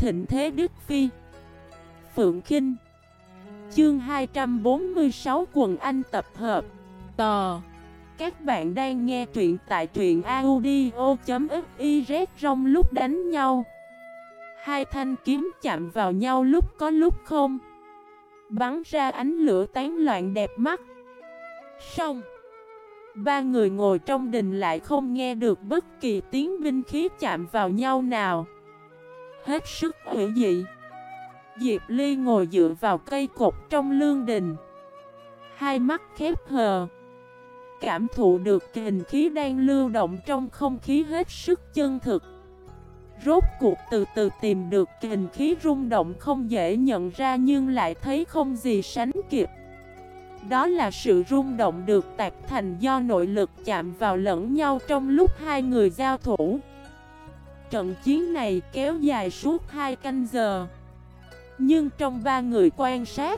thịnh thế Đức Phi. Phượng Kinh. Chương 246 Quần Anh tập hợp. Tò. Các bạn đang nghe truyện tại truyện audio.fiz. Trong lúc đánh nhau, hai thanh kiếm chạm vào nhau lúc có lúc không, bắn ra ánh lửa tán loạn đẹp mắt. Xong, ba người ngồi trong đình lại không nghe được bất kỳ tiếng binh khí chạm vào nhau nào. Hết sức hữu dị. Diệp Ly ngồi dựa vào cây cột trong lương đình, hai mắt khép hờ, cảm thụ được kình khí đang lưu động trong không khí hết sức chân thực. Rốt cuộc từ từ tìm được kình khí rung động không dễ nhận ra nhưng lại thấy không gì sánh kịp. Đó là sự rung động được tạc thành do nội lực chạm vào lẫn nhau trong lúc hai người giao thủ. Trận chiến này kéo dài suốt 2 canh giờ. Nhưng trong ba người quan sát,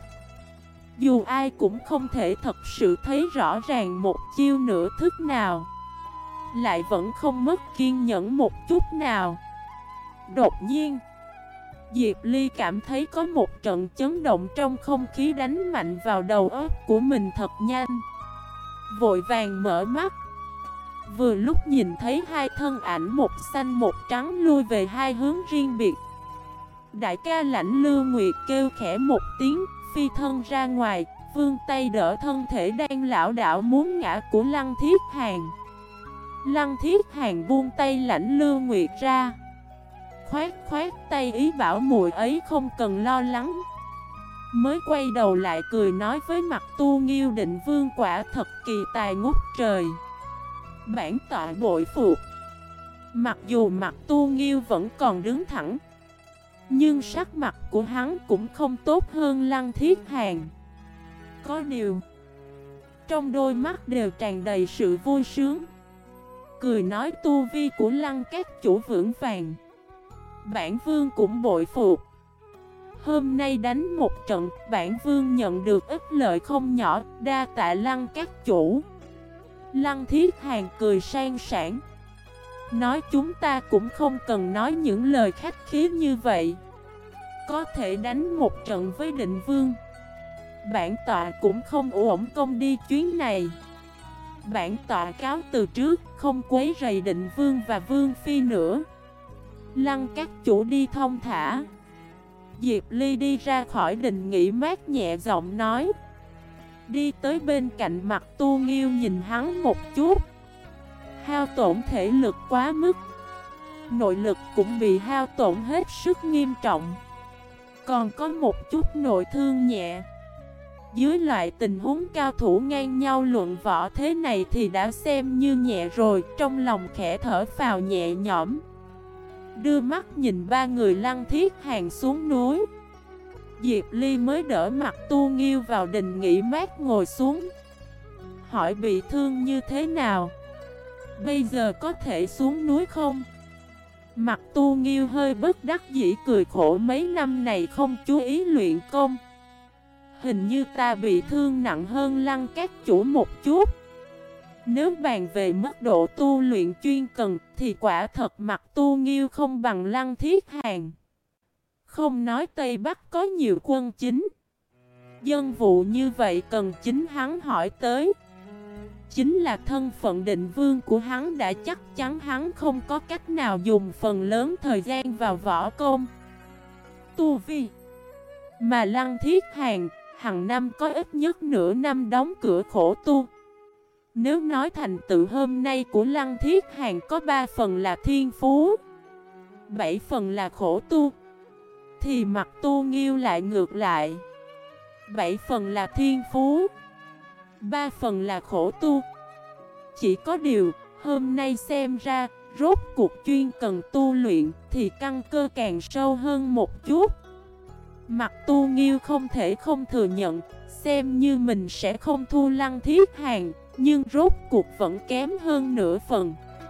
dù ai cũng không thể thật sự thấy rõ ràng một chiêu nửa thức nào, lại vẫn không mất kiên nhẫn một chút nào. Đột nhiên, Diệp Ly cảm thấy có một trận chấn động trong không khí đánh mạnh vào đầu óc của mình thật nhanh. Vội vàng mở mắt, vừa lúc nhìn thấy hai thân ảnh một xanh một trắng lui về hai hướng riêng biệt. Đại ca Lãnh Lưu Nguyệt kêu khẽ một tiếng, phi thân ra ngoài, vươn tay đỡ thân thể đang lảo đảo muốn ngã của Lăng Thiết Hàn. Lăng Thiết Hàn buông tay Lãnh Lưu Nguyệt ra, khoát khoát tay ý bảo muội ấy không cần lo lắng. Mới quay đầu lại cười nói với Mặc Tu Nghiêu Định Vương quả thật kỳ tài ngút trời. Bản tọa bội phục. Mặc dù Mặc Tu Nghiêu vẫn còn đứng thẳng, nhưng sắc mặt của hắn cũng không tốt hơn Lăng Thiết Hàn. Có điều, trong đôi mắt đều tràn đầy sự vui sướng. Cười nói tu vi của Lăng các chủ vững vàng, bản vương cũng bội phục. Hôm nay đánh một trận, bản vương nhận được ít lợi không nhỏ, đa tạ Lăng các chủ. Lăng Thiết Hàn cười sang sảng, nói chúng ta cũng không cần nói những lời khách khí như vậy. Có thể đánh một trận với Định Vương, bản tọa cũng không uổng công đi chuyến này. Bản tọa cáo từ trước, không quấy rầy Định Vương và Vương Phi nữa. Lăng các chủ đi thong thả. Diệp Ly đi ra khỏi đình nghỉ mát nhẹ giọng nói. Đi tới bên cạnh Mặc Tu Nghiêu nhìn hắn một chút. Hao tổn thể lực quá mức, nội lực cũng bị hao tổn hết sức nghiêm trọng, còn có một chút nội thương nhẹ. Dưới loại tình huống cao thủ ngang nhau luận võ thế này thì đã xem như nhẹ rồi. Trong lòng khẽ thở phào nhẹ nhõm, đưa mắt nhìn ba người Lăng Thiết Hàn xuống núi. Diệp Ly mới đỡ Mặc Tu Nghiêu vào đình nghỉ mát ngồi xuống, hỏi bị thương như thế nào, bây giờ có thể xuống núi không? Mặc Tu Nghiêu hơi bất đắc dĩ cười khổ, mấy năm này không chú ý luyện công, hình như ta bị thương nặng hơn Lăng các chủ một chút. Nếu bàn về mức độ tu luyện chuyên cần thì quả thật Mặc Tu Nghiêu không bằng Lăng Thiết Hàn. Không nói Tây Bắc có nhiều quân chính, dân vụ như vậy cần chính hắn hỏi tới. Chính là thân phận Định Vương của hắn đã chắc chắn hắn không có cách nào dùng phần lớn thời gian vào võ công, tu vi. Mà Lăng Thiết Hàn hàng năm có ít nhất nửa năm đóng cửa khổ tu. Nếu nói thành tựu hôm nay của Lăng Thiết Hàn có 3 phần là thiên phú, 7 phần là khổ tu, thì Mặc Tu Nghiêu lại ngược lại, 7 phần là thiên phú, 3 phần là khổ tu. Chỉ có điều, hôm nay xem ra, rốt cuộc chuyên cần tu luyện thì căn cơ càng sâu hơn một chút. Mặc Tu Nghiêu không thể không thừa nhận, xem như mình sẽ không thua Lăng Thiết Hàn, nhưng rốt cuộc vẫn kém hơn nửa phần.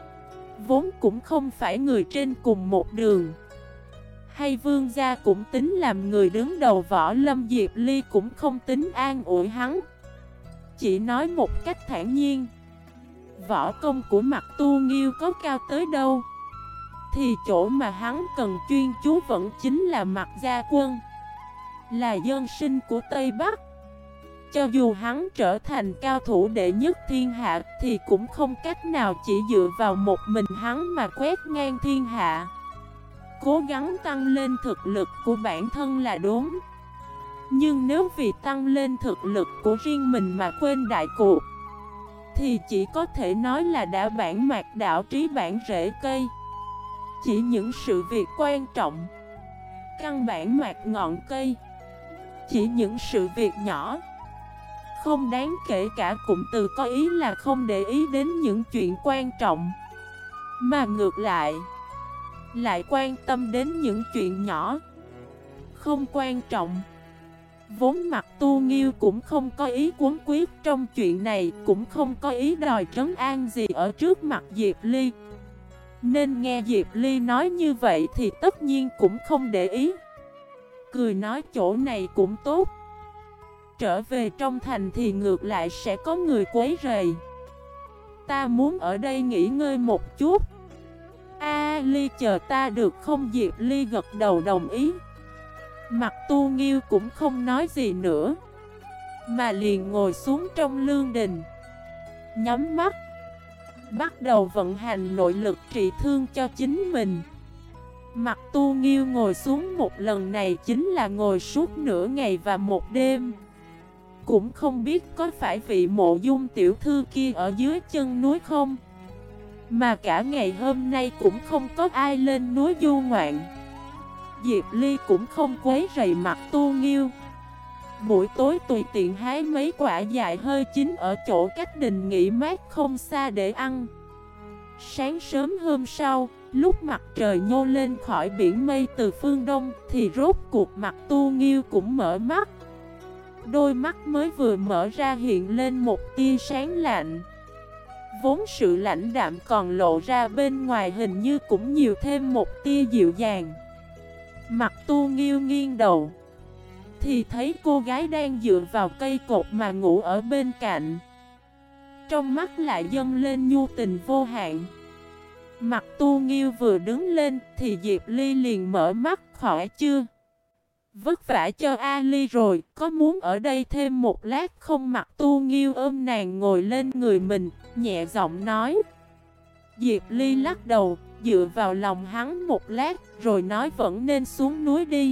Vốn cũng không phải người trên cùng một đường. Hay Vương gia cũng tính làm người đứng đầu võ lâm, Diệp Ly cũng không tính an ủi hắn, chỉ nói một cách thản nhiên. Võ công của Mặc Tu Nghiêu có cao tới đâu thì chỗ mà hắn cần chuyên chú vẫn chính là Mạc Gia Quân, là dân sinh của Tây Bắc. Cho dù hắn trở thành cao thủ đệ nhất thiên hạ thì cũng không cách nào chỉ dựa vào một mình hắn mà quét ngang thiên hạ. Cố gắng tăng lên thực lực của bản thân là đúng, nhưng nếu vì tăng lên thực lực của riêng mình mà quên đại cuộc thì chỉ có thể nói là đã bản mạc đảo trí bản rễ cây. Chỉ những sự việc quan trọng, căn bản mạc ngọn cây. Chỉ những sự việc nhỏ, không đáng kể cả cụm từ có ý là không để ý đến những chuyện quan trọng, mà ngược lại quan tâm đến những chuyện nhỏ, không quan trọng. Vốn Mạc Tu Nghiêu cũng không có ý cuốn quyết trong chuyện này, cũng không có ý đòi trấn an gì ở trước mặt Diệp Ly, nên nghe Diệp Ly nói như vậy thì tất nhiên cũng không để ý. Cười nói chỗ này cũng tốt, trở về trong thành thì ngược lại sẽ có người quấy rầy. Ta muốn ở đây nghỉ ngơi một chút. Ly chờ ta được không? Diệp Ly gật đầu đồng ý. Mạc Tu Nghiêu cũng không nói gì nữa, mà liền ngồi xuống trong lương đình, nhắm mắt, bắt đầu vận hành nội lực trị thương cho chính mình. Mạc Tu Nghiêu ngồi xuống một lần này chính là ngồi suốt nửa ngày và một đêm. Cũng không biết có phải vị Mộ Dung tiểu thư kia ở dưới chân núi không, mà cả ngày hôm nay cũng không có ai lên núi du ngoạn. Diệp Ly cũng không quấy rầy Mạc Tu Nghiêu. Buổi tối tùy tiện hái mấy quả dại hơi chín ở chỗ cách đình nghỉ mát không xa để ăn. Sáng sớm hôm sau, lúc mặt trời nhô lên khỏi biển mây từ phương đông thì rốt cuộc Mạc Tu Nghiêu cũng mở mắt. Đôi mắt mới vừa mở ra hiện lên một tia sáng lạnh. Vốn sự lãnh đạm còn lộ ra bên ngoài hình như cũng nhiều thêm một tia dịu dàng. Mạc Tu Nghiêu nghiêng đầu thì thấy cô gái đang dựa vào cây cột mà ngủ ở bên cạnh. Trong mắt lại dâng lên nhu tình vô hạn. Mạc Tu Nghiêu vừa đứng lên thì Diệp Ly liền mở mắt. Khỏi chưa? Vất vả cho Ali rồi, có muốn ở đây thêm một lát không? Mạc Tu Nghiêu ôm nàng ngồi lên người mình, nhẹ giọng nói. Diệp Ly lắc đầu, dựa vào lòng hắn một lát, rồi nói vẫn nên xuống núi đi.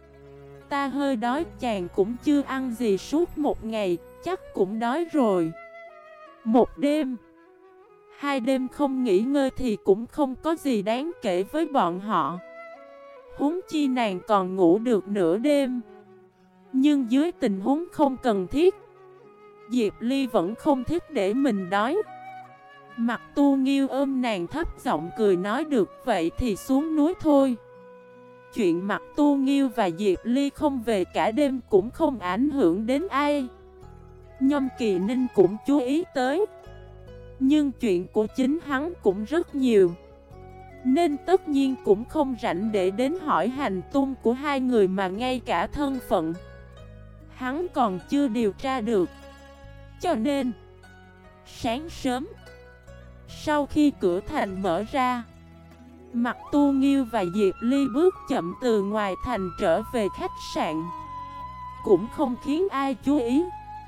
Ta hơi đói, chàng cũng chưa ăn gì suốt một ngày, chắc cũng đói rồi. Một đêm, hai đêm không nghỉ ngơi thì cũng không có gì đáng kể với bọn họ. Huống chi nàng còn ngủ được nửa đêm. Nhưng dưới tình huống không cần thiết, Diệp Ly vẫn không thích để mình đói. Mạc Tu Nghiêu ôm nàng thấp giọng cười nói được vậy thì xuống núi thôi. Chuyện Mạc Tu Nghiêu và Diệp Ly không về cả đêm cũng không ảnh hưởng đến ai. Nhâm Kỳ Ninh cũng chú ý tới, nhưng chuyện của chính hắn cũng rất nhiều, nên tất nhiên cũng không rảnh để đến hỏi hành tung của hai người, mà ngay cả thân phận hắn còn chưa điều tra được. Cho nên sáng sớm, sau khi cửa thành mở ra, Mạc Tu Nghiêu và Diệp Ly bước chậm từ ngoài thành trở về khách sạn, cũng không khiến ai chú ý.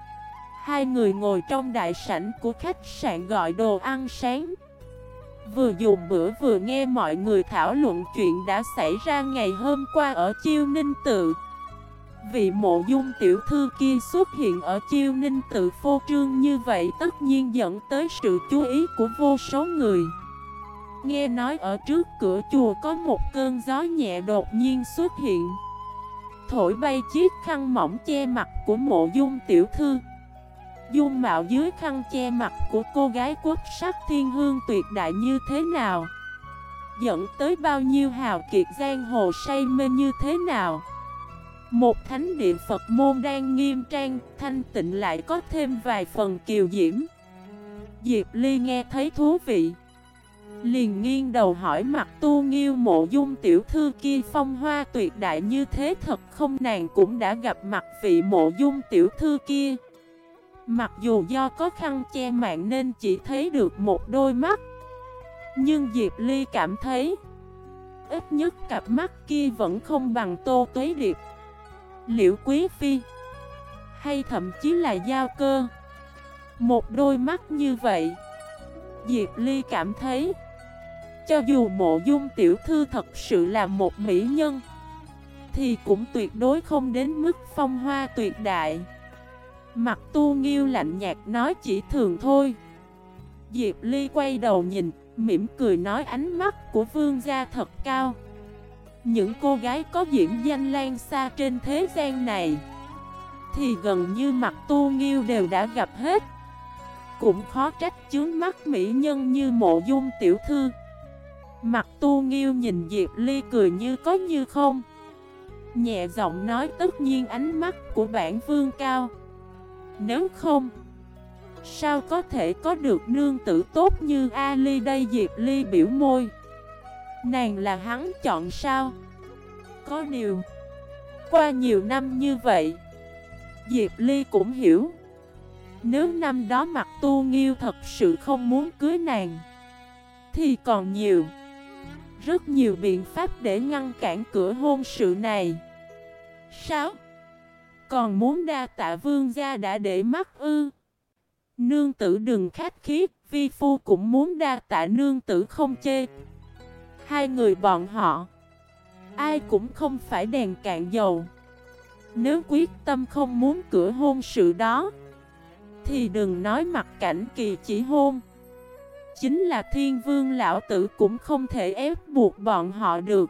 Hai người ngồi trong đại sảnh của khách sạn gọi đồ ăn sáng, vừa dùng bữa vừa nghe mọi người thảo luận chuyện đã xảy ra ngày hôm qua ở Chiêu Ninh Tự. Vị Mộ Dung tiểu thư kia xuất hiện ở Chiêu Ninh Tự phô trương như vậy tất nhiên dẫn tới sự chú ý của vô số người. Nghe nói ở trước cửa chùa có một cơn gió nhẹ đột nhiên xuất hiện, thổi bay chiếc khăn mỏng che mặt của Mộ Dung tiểu thư. Dung mạo dưới khăn che mặt của cô gái quốc sắc thiên hương tuyệt đại như thế nào, dẫn tới bao nhiêu hào kiệt giang hồ say mê như thế nào. Một thánh địa Phật môn đang nghiêm trang, thanh tịnh lại có thêm vài phần kiều diễm. Diệp Ly nghe thấy thú vị, liền nghiêng đầu hỏi Mạc Tu Nghiêu Mộ Dung tiểu thư kia phong hoa tuyệt đại như thế thật không? Nàng cũng đã gặp mặt vị Mộ Dung tiểu thư kia. Mặc dù do có khăn che mạng nên chỉ thấy được một đôi mắt, nhưng Diệp Ly cảm thấy Ít nhất cặp mắt kia vẫn không bằng Tô Tuế Điệp, Liễu Quý Phi, hay thậm chí là Giao Cơ. Một đôi mắt như vậy, Diệp Ly cảm thấy, cho dù Mộ Dung tiểu thư thật sự là một mỹ nhân, thì cũng tuyệt đối không đến mức phong hoa tuyệt đại. Mặt Tu Nghiêu lạnh nhạt nói chỉ thường thôi. Diệp Ly quay đầu nhìn, mỉm cười nói ánh mắt của vương gia thật cao. Những cô gái có diễm danh lan xa trên thế gian này thì gần như Mặt Tu Nghiêu đều đã gặp hết. Cũng khó trách chướng mắt mỹ nhân như Mộ Dung tiểu thư. Mặt Tu Nghiêu nhìn Diệp Ly cười như có như không, nhẹ giọng nói tất nhiên ánh mắt của bản vương cao. Nếu không, sao có thể có được nương tử tốt như A Ly đây? Diệp Ly biểu môi. Nàng là hắn chọn sao? Có điều, qua nhiều năm như vậy, Diệp Ly cũng hiểu, nếu năm đó Mặt Tu Nghiêu thật sự không muốn cưới nàng, thì còn nhiều, rất nhiều biện pháp để ngăn cản cửa hôn sự này. Sao? Còn muốn đa tạ vương gia đã để mắt ư? Nương tử đừng khách khí, vi phu cũng muốn đa tạ nương tử không chê. Hai người bọn họ, ai cũng không phải đèn cạn dầu. Nếu quyết tâm không muốn cửa hôn sự đó, thì đừng nói Mặt Cảnh Kỳ chỉ hôn, chính là Thiên Vương lão tử cũng không thể ép buộc bọn họ được.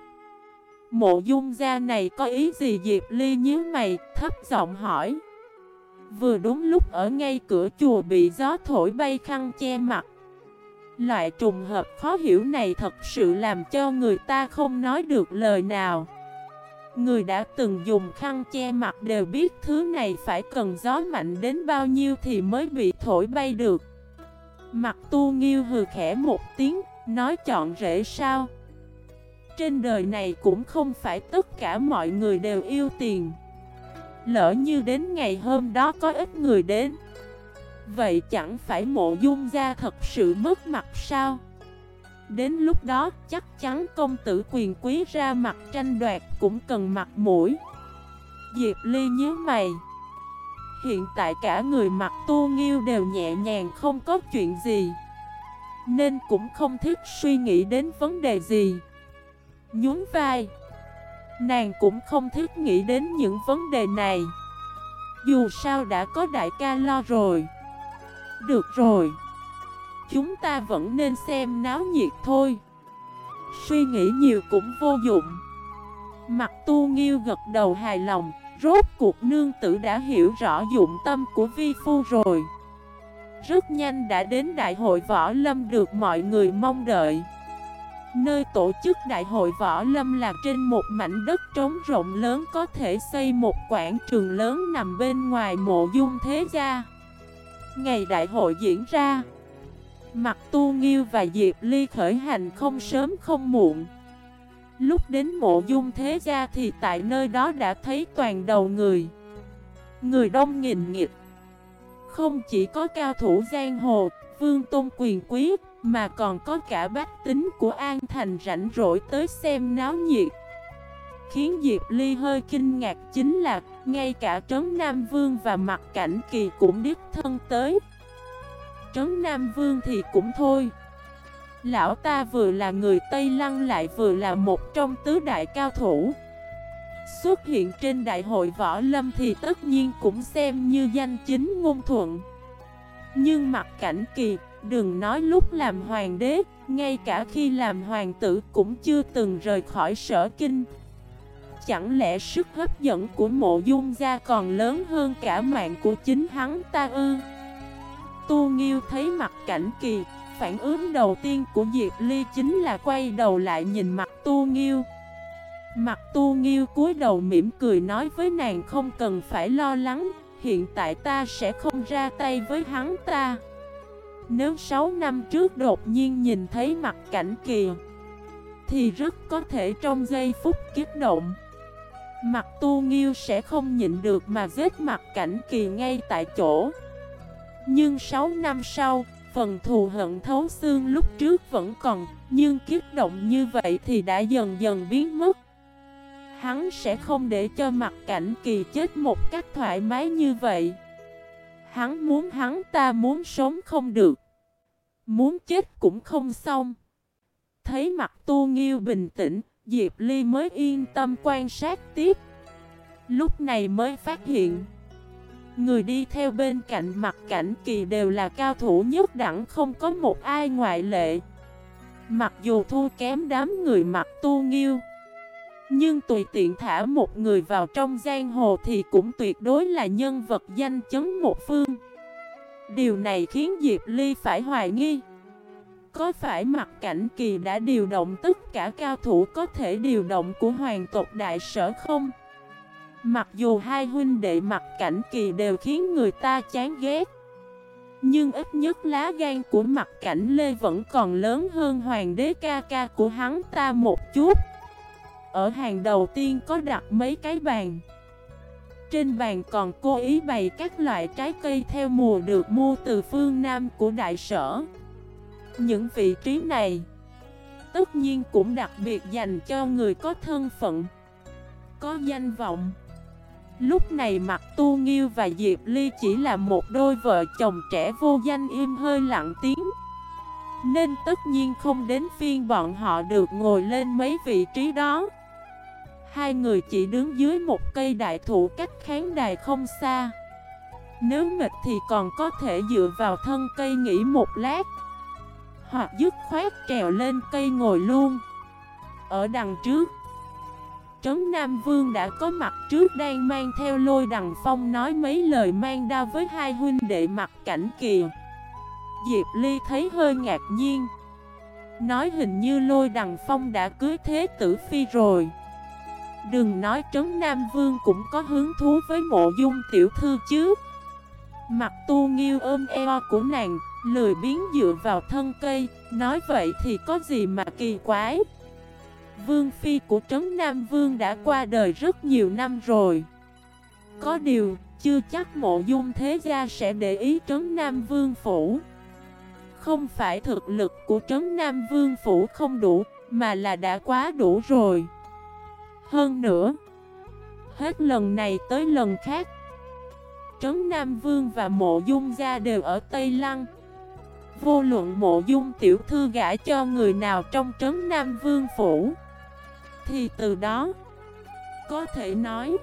Mộ Dung gia này có ý gì? Diệp Ly nhíu mày, thấp giọng hỏi. Vừa đúng lúc ở ngay cửa chùa bị gió thổi bay khăn che mặt. Loại trùng hợp khó hiểu này thật sự làm cho người ta không nói được lời nào. Người đã từng dùng khăn che mặt đều biết thứ này phải cần gió mạnh đến bao nhiêu thì mới bị thổi bay được. Mặt Tu Nghiêu hừ khẽ một tiếng, nói chọn rễ sao? Trên đời này cũng không phải tất cả mọi người đều yêu tiền. Lỡ như đến ngày hôm đó có ít người đến, vậy chẳng phải Mộ Dung gia thật sự mất mặt sao? Đến lúc đó chắc chắn công tử quyền quý ra mặt tranh đoạt cũng cần mặt mũi. Diệp Ly nhíu mày. Hiện tại cả người Mặt Tu Nghiêu đều nhẹ nhàng không có chuyện gì, nên cũng không thích suy nghĩ đến vấn đề gì. Nhún vai, nàng cũng không thích nghĩ đến những vấn đề này. Dù sao đã có đại ca lo rồi. Được rồi, chúng ta vẫn nên xem náo nhiệt thôi. Suy nghĩ nhiều cũng vô dụng. Mặt Tu Nghiêu gật đầu hài lòng. Rốt cuộc nương tử đã hiểu rõ dụng tâm của vi phu rồi. Rất nhanh đã đến đại hội võ lâm được mọi người mong đợi. Nơi tổ chức đại hội võ lâm là trên một mảnh đất trống rộng lớn, có thể xây một quảng trường lớn nằm bên ngoài Mộ Dung thế gia. Ngày đại hội diễn ra, Mặt Tu Nghiêu và Diệp Ly khởi hành không sớm không muộn. Lúc đến Mộ Dung thế gia thì tại nơi đó đã thấy toàn đầu người. Người đông nghìn nghịt. Không chỉ có cao thủ giang hồ, vương tôn quyền quý, mà còn có cả bách tính của An Thành rảnh rỗi tới xem náo nhiệt. Khiến Diệp Ly hơi kinh ngạc chính là ngay cả Trấn Nam Vương và Mặt Cảnh Kỳ cũng đích thân tới. Trấn Nam Vương thì cũng thôi, lão ta vừa là người Tây Lăng lại vừa là một trong tứ đại cao thủ. Xuất hiện trên đại hội võ lâm thì tất nhiên cũng xem như danh chính ngôn thuận. Nhưng Mặt Cảnh Kỳ, đừng nói lúc làm hoàng đế, ngay cả khi làm hoàng tử cũng chưa từng rời khỏi Sở Kinh. Chẳng lẽ sức hấp dẫn của Mộ Dung gia còn lớn hơn cả mạng của chính hắn ta ư? Tu Nghiêu thấy Mặt Cảnh Kỳ, phản ứng đầu tiên của Diệp Ly chính là quay đầu lại nhìn Mặt Tu Nghiêu. Mặt Tu Nghiêu cúi đầu mỉm cười nói với nàng không cần phải lo lắng, hiện tại ta sẽ không ra tay với hắn ta. Nếu 6 năm trước đột nhiên nhìn thấy Mặt Cảnh Kỳ thì rất có thể trong giây phút kích động, Mặt Tu Nghiêu sẽ không nhịn được mà giết Mặt Cảnh Kỳ ngay tại chỗ. Nhưng 6 năm sau, phần thù hận thấu xương lúc trước vẫn còn, nhưng kích động như vậy thì đã dần dần biến mất. Hắn sẽ không để cho Mặc Cảnh Kỳ chết một cách thoải mái như vậy. Hắn ta muốn sống không được, muốn chết cũng không xong. Thấy mặt Tu Nghiêu bình tĩnh, Diệp Ly mới yên tâm quan sát tiếp. Lúc này mới phát hiện, người đi theo bên cạnh Mặc Cảnh Kỳ đều là cao thủ nhất đẳng, không có một ai ngoại lệ. Mặc dù thua kém đám người Mặc Tu Nghiêu, nhưng tùy tiện thả một người vào trong giang hồ thì cũng tuyệt đối là nhân vật danh chấn một phương. Điều này khiến Diệp Ly phải hoài nghi, có phải Mặc Cảnh Kỳ đã điều động tất cả cao thủ có thể điều động của hoàng tộc Đại Sở không? Mặc dù hai huynh đệ Mặc Cảnh Kỳ đều khiến người ta chán ghét, nhưng ít nhất lá gan của Mặc Cảnh Lê vẫn còn lớn hơn hoàng đế ca ca của hắn ta một chút. Ở hàng đầu tiên có đặt mấy cái bàn. Trên bàn còn cố ý bày các loại trái cây theo mùa được mua từ phương Nam của Đại Sở. Những vị trí này tất nhiên cũng đặc biệt dành cho người có thân phận, có danh vọng. Lúc này Mặc Tu Nghiêu và Diệp Ly chỉ là một đôi vợ chồng trẻ vô danh im hơi lặng tiếng, nên tất nhiên không đến phiên bọn họ được ngồi lên mấy vị trí đó. Hai người chỉ đứng dưới một cây đại thụ cách khán đài không xa. Nếu mệt thì còn có thể dựa vào thân cây nghỉ một lát, hoặc dứt khoát trèo lên cây ngồi luôn. Ở đằng trước, Trấn Nam Vương đã có mặt trước, đang mang theo Lôi Đằng Phong nói mấy lời mang đao với hai huynh đệ Mặc Cảnh Kỳ. Diệp Ly thấy hơi ngạc nhiên, nói hình như Lôi Đằng Phong đã cưới thế tử phi rồi. Đừng nói Trấn Nam Vương cũng có hứng thú với Mộ Dung tiểu thư chứ. Mặc Tu Nghiêu ôm eo của nàng, lười biếng dựa vào thân cây, nói vậy thì có gì mà kỳ quái. Vương phi của Trấn Nam Vương đã qua đời rất nhiều năm rồi. Có điều, chưa chắc Mộ Dung thế gia sẽ để ý Trấn Nam Vương phủ. Không phải thực lực của Trấn Nam Vương phủ không đủ, mà là đã quá đủ rồi. Hơn nữa, hết lần này tới lần khác, Trấn Nam Vương và Mộ Dung gia đều ở Tây Lăng. Vô luận Mộ Dung tiểu thư gả cho người nào trong Trấn Nam Vương phủ, thì từ đó có thể nói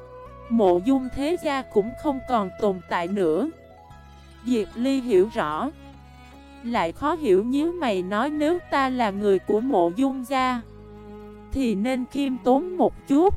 Mộ Dung thế gia cũng không còn tồn tại nữa. Diệp Ly hiểu rõ, lại khó hiểu nhíu mày nói, nếu ta là người của Mộ Dung gia thì nên khiêm tốn một chút,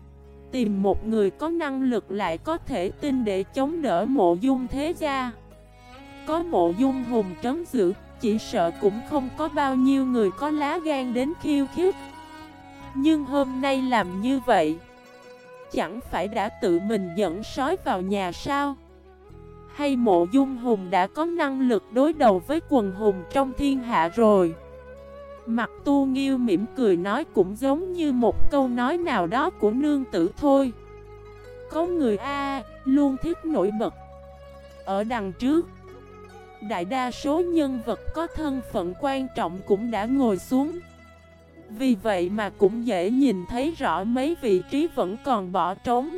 tìm một người có năng lực lại có thể tin để chống đỡ Mộ Dung thế gia. Có Mộ Dung hùng trấn giữ, chỉ sợ cũng không có bao nhiêu người có lá gan đến khiêu khích. Nhưng hôm nay làm như vậy, chẳng phải đã tự mình dẫn sói vào nhà sao? Hay Mộ Dung hùng đã có năng lực đối đầu với quần hùng trong thiên hạ rồi? Mặc Tu Nghiêu mỉm cười nói, cũng giống như một câu nói nào đó của nương tử thôi. Có người luôn thích nổi bật. Ở đằng trước, đại đa số nhân vật có thân phận quan trọng cũng đã ngồi xuống. Vì vậy mà cũng dễ nhìn thấy rõ mấy vị trí vẫn còn bỏ trống.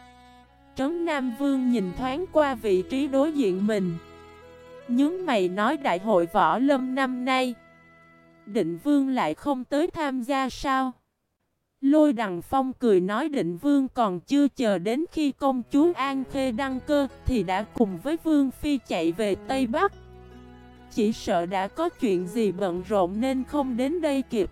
Trấn Nam Vương nhìn thoáng qua vị trí đối diện mình, nhướng mày nói, đại hội võ lâm năm nay Định Vương lại không tới tham gia sao? Lôi Đằng Phong cười nói, Định Vương còn chưa chờ đến khi công chúa An Khê đăng cơ thì đã cùng với Vương Phi chạy về Tây Bắc. Chỉ sợ đã có chuyện gì bận rộn nên không đến đây kịp.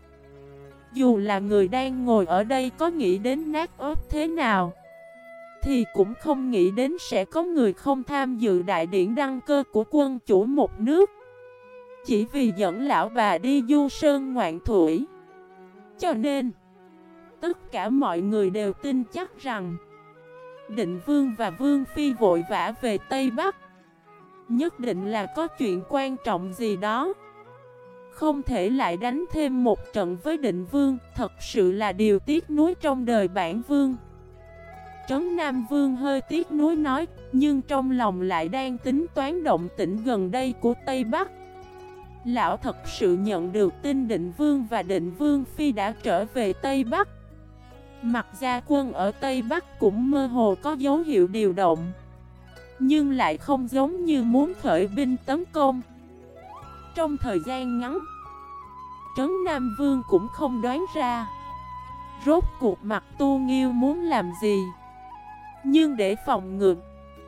Dù là người đang ngồi ở đây có nghĩ đến nát ớt thế nào, thì cũng không nghĩ đến sẽ có người không tham dự đại điển đăng cơ của quân chủ một nước, chỉ vì dẫn lão bà đi du sơn ngoạn thủy. Cho nên, tất cả mọi người đều tin chắc rằng Định Vương và Vương Phi vội vã về Tây Bắc, nhất định là có chuyện quan trọng gì đó. Không thể lại đánh thêm một trận với Định Vương, thật sự là điều tiếc nuối trong đời bản vương. Trấn Nam Vương hơi tiếc nuối nói, nhưng trong lòng lại đang tính toán động tĩnh gần đây của Tây Bắc. Lão thật sự nhận được tin Định Vương và Định Vương Phi đã trở về Tây Bắc. Mặt gia quân ở Tây Bắc cũng mơ hồ có dấu hiệu điều động, nhưng lại không giống như muốn khởi binh tấn công. Trong thời gian ngắn, Trấn Nam Vương cũng không đoán ra rốt cuộc Mặt Tu Nghiêu muốn làm gì. Nhưng để phòng ngừa,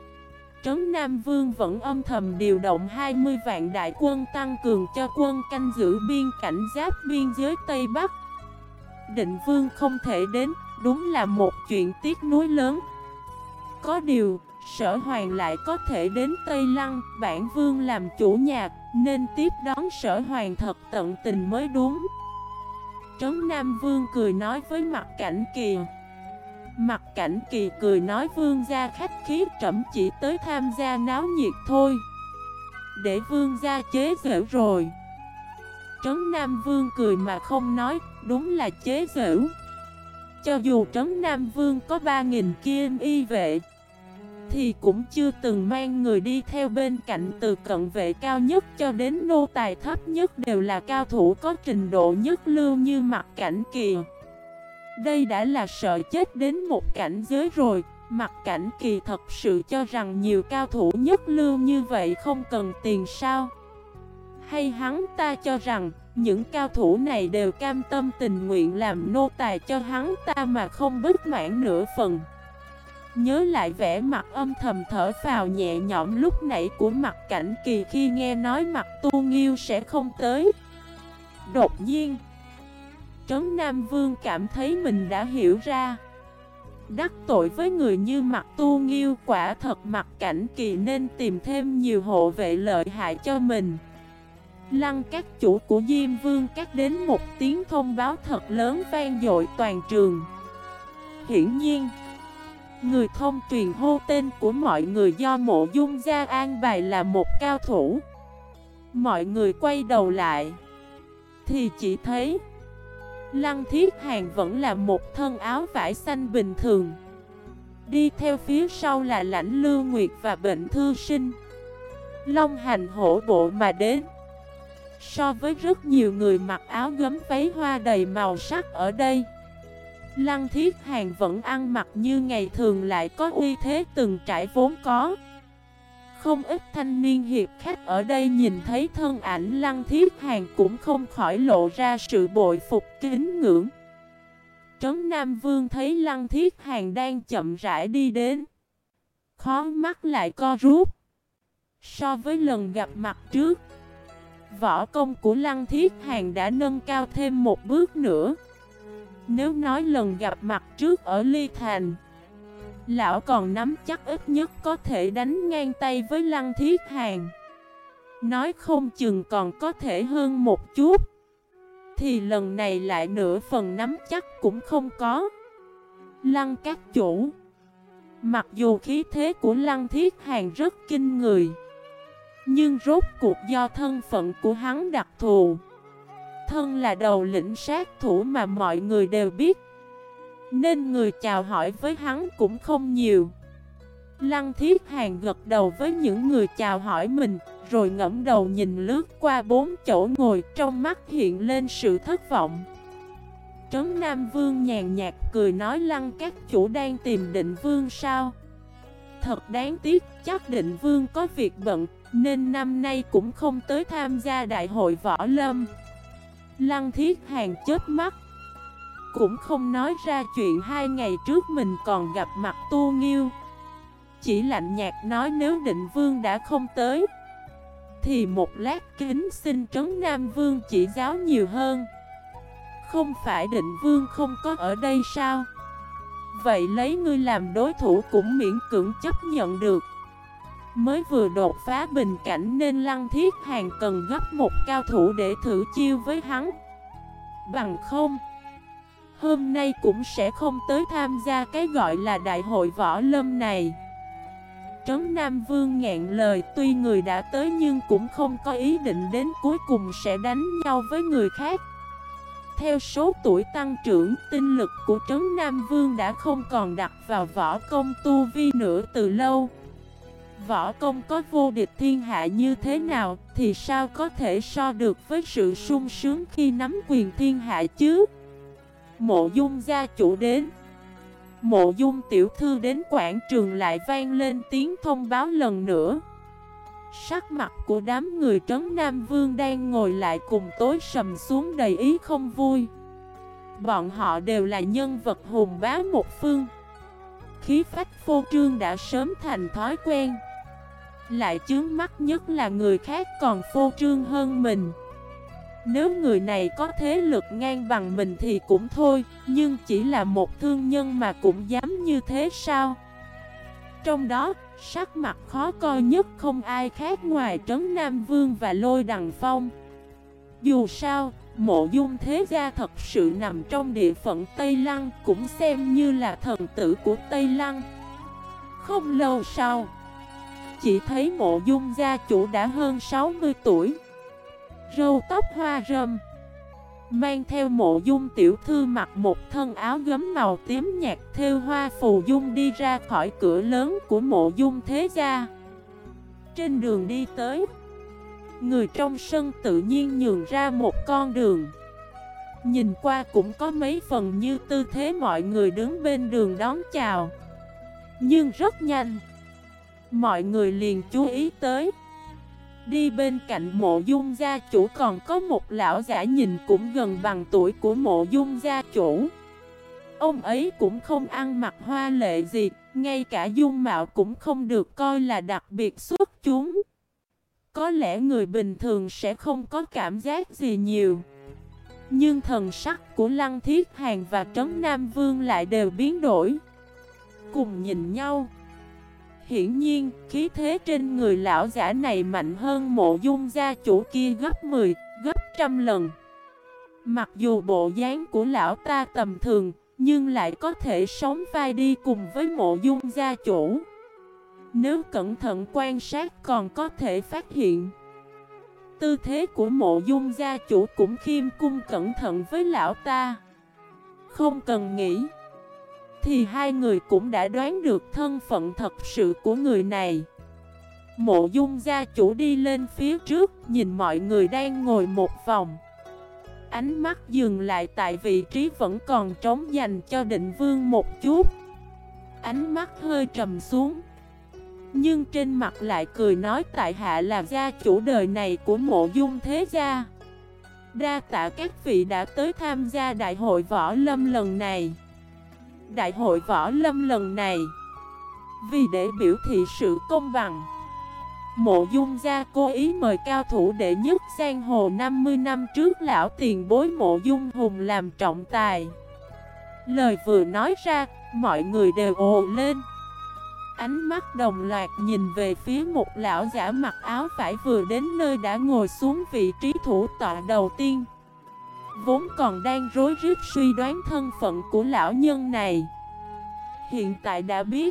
Trấn Nam Vương vẫn âm thầm điều động 20 vạn đại quân tăng cường cho quân canh giữ biên cảnh giáp biên giới Tây Bắc. Định Vương không thể đến, đúng là một chuyện tiếc nuối lớn. Có điều, Sở Hoàng lại có thể đến Tây Lăng, bản Vương làm chủ nhà, nên tiếp đón Sở Hoàng thật tận tình mới đúng. Trấn Nam Vương cười nói với Mặt Cảnh Kỳ. Mặt Cảnh Kỳ cười nói vương gia khách khí, trẫm chỉ tới tham gia náo nhiệt thôi, để vương gia chế giễu rồi. Trấn Nam Vương cười mà không nói, đúng là chế giễu. Cho dù Trấn Nam Vương có 3.000 kim y vệ, thì cũng chưa từng mang người đi theo bên cạnh. Từ cận vệ cao nhất cho đến nô tài thấp nhất đều là cao thủ có trình độ nhất lưu như Mặt Cảnh Kỳ. Đây đã là sợ chết đến một cảnh giới rồi. Mặt Cảnh Kỳ thật sự cho rằng nhiều cao thủ nhất lưu như vậy không cần tiền sao? Hay hắn ta cho rằng những cao thủ này đều cam tâm tình nguyện làm nô tài cho hắn ta mà không bất mãn nửa phần? Nhớ lại vẻ mặt âm thầm thở phào nhẹ nhõm lúc nãy của Mặt Cảnh Kỳ khi nghe nói Mặt Tu Nghiêu sẽ không tới. Đột nhiên, Trấn Nam Vương cảm thấy mình đã hiểu ra. Đắc tội với người như Mặt Tu Nghiêu, quả thật Mặt Cảnh Kỳ nên tìm thêm nhiều hộ vệ lợi hại cho mình. Lăng các chủ của Diêm Vương các đến một tiếng thông báo thật lớn vang dội toàn trường. Hiển nhiên, người thông truyền hô tên của mọi người do Mộ Dung gia an bài là một cao thủ. Mọi người quay đầu lại thì chỉ thấy Lăng Thiết Hàn vẫn là một thân áo vải xanh bình thường. Đi theo phía sau là Lãnh Lưu Nguyệt và Bệnh Thư Sinh, long hành hổ bộ mà đến. So với rất nhiều người mặc áo gấm váy hoa đầy màu sắc ở đây, Lăng Thiết Hàn vẫn ăn mặc như ngày thường, lại có uy thế từng trải vốn có. Không ít thanh niên hiệp khách ở đây nhìn thấy thân ảnh Lăng Thiết Hàn cũng không khỏi lộ ra sự bội phục kính ngưỡng. Trấn Nam Vương thấy Lăng Thiết Hàn đang chậm rãi đi đến, khóe mắt lại co rút. So với lần gặp mặt trước, võ công của Lăng Thiết Hàn đã nâng cao thêm một bước nữa. Nếu nói lần gặp mặt trước ở Ly Thành, lão còn nắm chắc ít nhất có thể đánh ngang tay với Lăng Thiết Hàn, nói không chừng còn có thể hơn một chút, thì lần này lại nửa phần nắm chắc cũng không có. Lăng các chủ, mặc dù khí thế của Lăng Thiết Hàn rất kinh người, nhưng rốt cuộc do thân phận của hắn đặc thù, thân là đầu lĩnh sát thủ mà mọi người đều biết, nên người chào hỏi với hắn cũng không nhiều. Lăng Thiết Hàn gật đầu với những người chào hỏi mình, rồi ngẫm đầu nhìn lướt qua 4 chỗ ngồi, trong mắt hiện lên sự thất vọng. Trấn Nam Vương nhàn nhạt cười nói Lăng các chủ đang tìm Định Vương sao? Thật đáng tiếc, chắc Định Vương có việc bận, nên năm nay cũng không tới tham gia đại hội võ lâm. Lăng Thiết Hàn chớp mắt, cũng không nói ra chuyện 2 ngày trước mình còn gặp mặt Tu Nghiêu, chỉ lạnh nhạt nói nếu Định Vương đã không tới, thì một lát kính xin Trấn Nam Vương chỉ giáo nhiều hơn. Không phải Định Vương không có ở đây sao? Vậy lấy ngươi làm đối thủ cũng miễn cưỡng chấp nhận được. Mới vừa đột phá bình cảnh nên Lăng Thiết Hàn cần gấp một cao thủ để thử chiêu với hắn. Bằng không, hôm nay cũng sẽ không tới tham gia cái gọi là đại hội võ lâm này. Trấn Nam Vương ngẹn lời, tuy người đã tới nhưng cũng không có ý định đến cuối cùng sẽ đánh nhau với người khác. Theo số tuổi tăng trưởng, tinh lực của Trấn Nam Vương đã không còn đặt vào võ công tu vi nữa từ lâu. Võ công có vô địch thiên hạ như thế nào thì sao có thể so được với sự sung sướng khi nắm quyền thiên hạ chứ? Mộ Dung gia chủ đến. Mộ Dung tiểu thư đến quảng trường lại vang lên tiếng thông báo lần nữa. Sắc mặt của đám người Trấn Nam Vương đang ngồi lại cùng tối sầm xuống đầy ý không vui. Bọn họ đều là nhân vật hùng bá một phương. Khí phách phô trương đã sớm thành thói quen. Lại chướng mắt nhất là người khác còn phô trương hơn mình. Nếu người này có thế lực ngang bằng mình thì cũng thôi, nhưng chỉ là một thương nhân mà cũng dám như thế sao? Trong đó, sắc mặt khó coi nhất không ai khác ngoài Trấn Nam Vương và Lôi Đằng Phong. Dù sao, Mộ Dung thế gia thật sự nằm trong địa phận Tây Lăng, cũng xem như là thần tử của Tây Lăng. Không lâu sau, chỉ thấy Mộ Dung gia chủ đã hơn 60 tuổi, râu tóc hoa râm, mang theo Mộ Dung tiểu thư mặc một thân áo gấm màu tím nhạt thêu hoa phù dung đi ra khỏi cửa lớn của Mộ Dung thế gia. Trên đường đi tới, người trong sân tự nhiên nhường ra một con đường. Nhìn qua cũng có mấy phần như tư thế mọi người đứng bên đường đón chào. Nhưng rất nhanh, mọi người liền chú ý tới, đi bên cạnh Mộ Dung gia chủ còn có một lão giả nhìn cũng gần bằng tuổi của Mộ Dung gia chủ. Ông ấy cũng không ăn mặc hoa lệ gì, ngay cả dung mạo cũng không được coi là đặc biệt xuất chúng. Có lẽ người bình thường sẽ không có cảm giác gì nhiều, nhưng thần sắc của Lăng Thiết Hàn và Trấn Nam Vương lại đều biến đổi. Cùng nhìn nhau, hiển nhiên khí thế trên người lão giả này mạnh hơn Mộ Dung gia chủ kia gấp 10, gấp trăm lần. Mặc dù bộ dáng của lão ta tầm thường, nhưng lại có thể sống vai đi cùng với Mộ Dung gia chủ. Nếu cẩn thận quan sát còn có thể phát hiện, tư thế của Mộ Dung gia chủ cũng khiêm cung cẩn thận với lão ta. Không cần nghĩ, thì hai người cũng đã đoán được thân phận thật sự của người này. Mộ Dung gia chủ đi lên phía trước, nhìn mọi người đang ngồi một vòng. Ánh mắt dừng lại tại vị trí vẫn còn trống dành cho Định Vương một chút. Ánh mắt hơi trầm xuống, nhưng trên mặt lại cười nói tại hạ là gia chủ đời này của Mộ Dung thế gia. Đa tạ các vị đã tới tham gia đại hội võ lâm lần này. Đại hội võ lâm lần này, vì để biểu thị sự công bằng, Mộ Dung gia cố ý mời cao thủ đệ nhất giang hồ 50 năm trước lão tiền bối Mộ Dung Hùng làm trọng tài. Lời vừa nói ra, mọi người đều ồ lên. Ánh mắt đồng loạt nhìn về phía một lão giả mặc áo vải vừa đến nơi đã ngồi xuống vị trí thủ tọa đầu tiên. Vốn còn đang rối rít suy đoán thân phận của lão nhân này, hiện tại đã biết,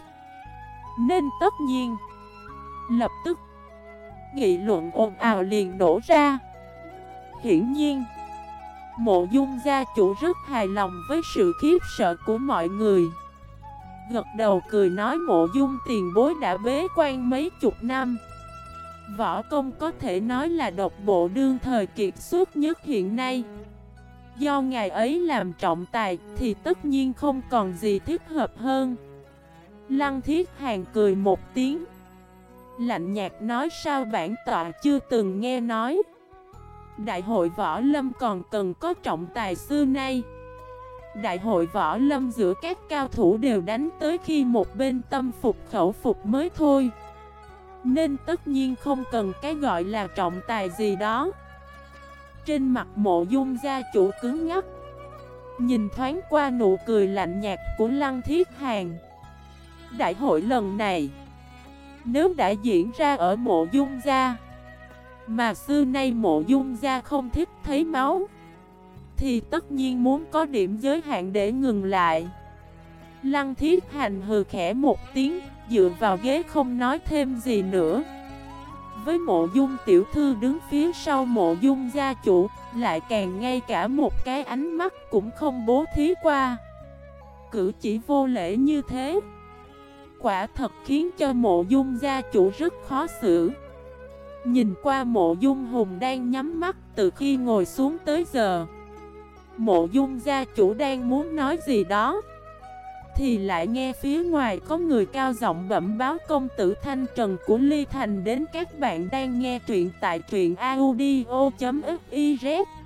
nên tất nhiên lập tức nghị luận ồn ào liền nổ ra. Hiển nhiên, Mộ Dung gia chủ rất hài lòng với sự khiếp sợ của mọi người. Gật đầu cười nói Mộ Dung tiền bối đã bế quan mấy chục năm, võ công có thể nói là độc bộ đương thời kiệt xuất nhất hiện nay. Do ngài ấy làm trọng tài thì tất nhiên không còn gì thích hợp hơn. Lăng Thiết Hàn cười một tiếng, lạnh nhạt nói sao bản tọa chưa từng nghe nói. Đại hội võ lâm còn cần có trọng tài xưa nay. Đại hội võ lâm giữa các cao thủ đều đánh tới khi một bên tâm phục khẩu phục mới thôi, nên tất nhiên không cần cái gọi là trọng tài gì đó. Trên mặt Mộ Dung gia chủ cứng ngắc, nhìn thoáng qua nụ cười lạnh nhạt của Lăng Thiết Hàn. Đại hội lần này, nếu đã diễn ra ở Mộ Dung gia, mà xưa nay Mộ Dung gia không thích thấy máu, thì tất nhiên muốn có điểm giới hạn để ngừng lại. Lăng Thiết Hàn hừ khẽ một tiếng, dựa vào ghế không nói thêm gì nữa. Với Mộ Dung tiểu thư đứng phía sau Mộ Dung gia chủ, lại càng ngay cả một cái ánh mắt cũng không bố thí qua. Cử chỉ vô lễ như thế, quả thật khiến cho Mộ Dung gia chủ rất khó xử. Nhìn qua Mộ Dung Hùng đang nhắm mắt từ khi ngồi xuống tới giờ. Mộ Dung gia chủ đang muốn nói gì đó, thì lại nghe phía ngoài có người cao giọng bẩm báo công tử Thanh Trần của Ly Thành đến. Các bạn đang nghe truyện tại truyện audio.fiz.